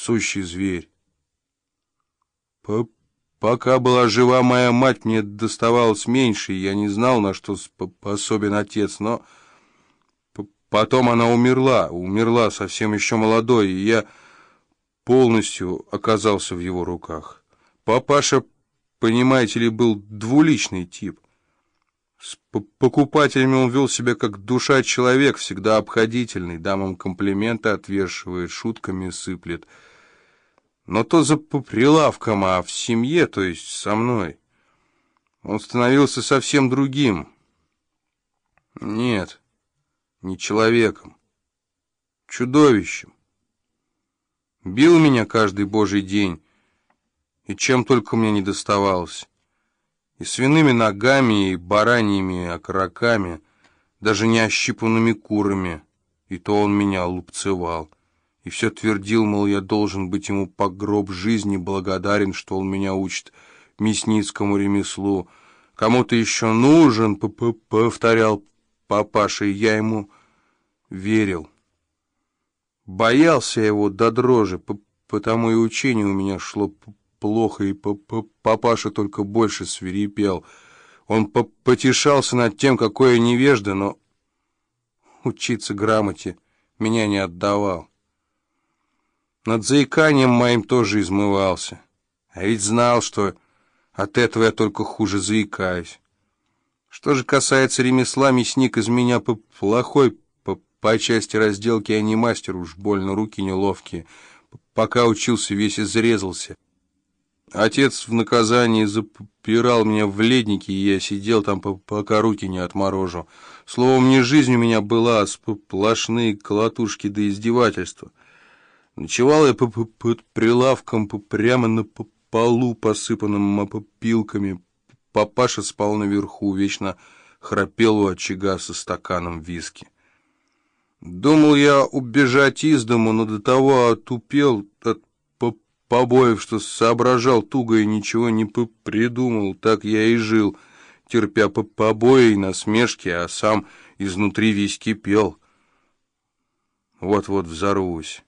сущий зверь. Пока была жива моя мать, мне доставалось меньше, и я не знал, на что способен отец, но потом она умерла совсем еще молодой, и я полностью оказался в его руках. Папаша, понимаете ли, был двуличный тип. С покупателями он вел себя как душа-человек, всегда обходительный, дамам комплименты отвешивает, шутками сыплет. Но то за прилавком, а в семье, то есть со мной, он становился совсем другим. Нет, не человеком, чудовищем. Бил меня каждый божий день, и чем только мне не доставалось. И свиными ногами, и бараньими окороками, даже не ощипанными курами, и то он меня лупцевал. И все твердил, мол, я должен быть ему по гроб жизни благодарен, что он меня учит мясницкому ремеслу. Кому-то еще нужен, повторял папаша, и я ему верил. Боялся его до дрожи, потому и учение у меня шло плохо, и папаша только больше свирепел. Он потешался над тем, какое невежда, но учиться грамоте меня не отдавал. Над заиканием моим тоже измывался. А ведь знал, что от этого я только хуже заикаюсь. Что же касается ремесла, мясник из меня плохой, по части разделки я не мастер, уж больно руки неловкие. Пока учился, весь изрезался. Отец в наказании запирал меня в леднике, и я сидел там, пока руки не отморожу. Словом, не жизнь у меня была, а сплошные колотушки до издевательства. Ночевал я под прилавком прямо на полу, посыпанным опилками. Папаша спал наверху, вечно храпел у очага со стаканом виски. Думал я убежать из дому, но до того отупел от побоев, что соображал туго и ничего не придумал. Так я и жил, терпя побои и насмешки, а сам изнутри весь кипел. Вот-вот взорвусь.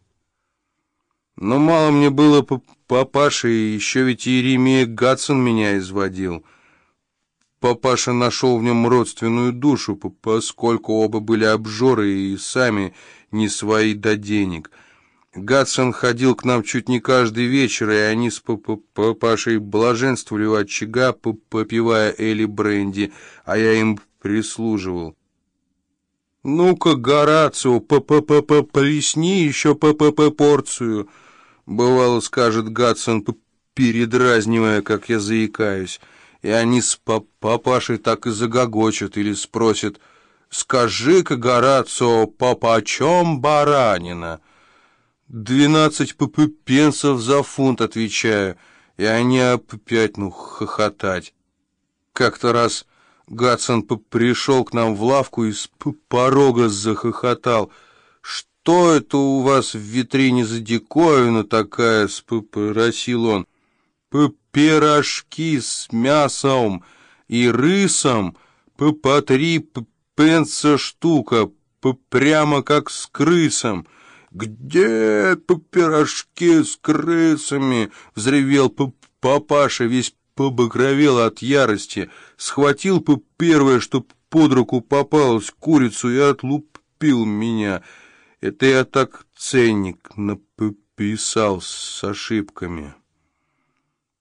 Но мало мне было папаши, и еще ведь Иеремия Гатсон меня изводил. Папаша нашел в нем родственную душу, поскольку оба были обжоры и сами не свои до денег. Гатсон ходил к нам чуть не каждый вечер, и они с папашей блаженствовали у очага, попивая эли бренди, а я им прислуживал. «Ну-ка, Горацио, плесни еще порцию», — бывало скажет Гатсон, передразнивая, как я заикаюсь. И они с папашей так и загогочут или спросят: «Скажи-ка, Горацио, почем баранина?» 12 пенсов за фунт, отвечаю, и они опять, хохотать. Как-то раз Гатсон пришел к нам в лавку и с порога захохотал. «Что это у вас в витрине за диковина такая?» — спросил он. «Пирожки с мясом и рисом по 3 пенса штука, прямо как с крысом». «Где пирожки с крысами?» — взревел папаша, весь побагровел от ярости, схватил первое, что под руку попалось, курицу, и отлупил меня. Это я так ценник написал с ошибками».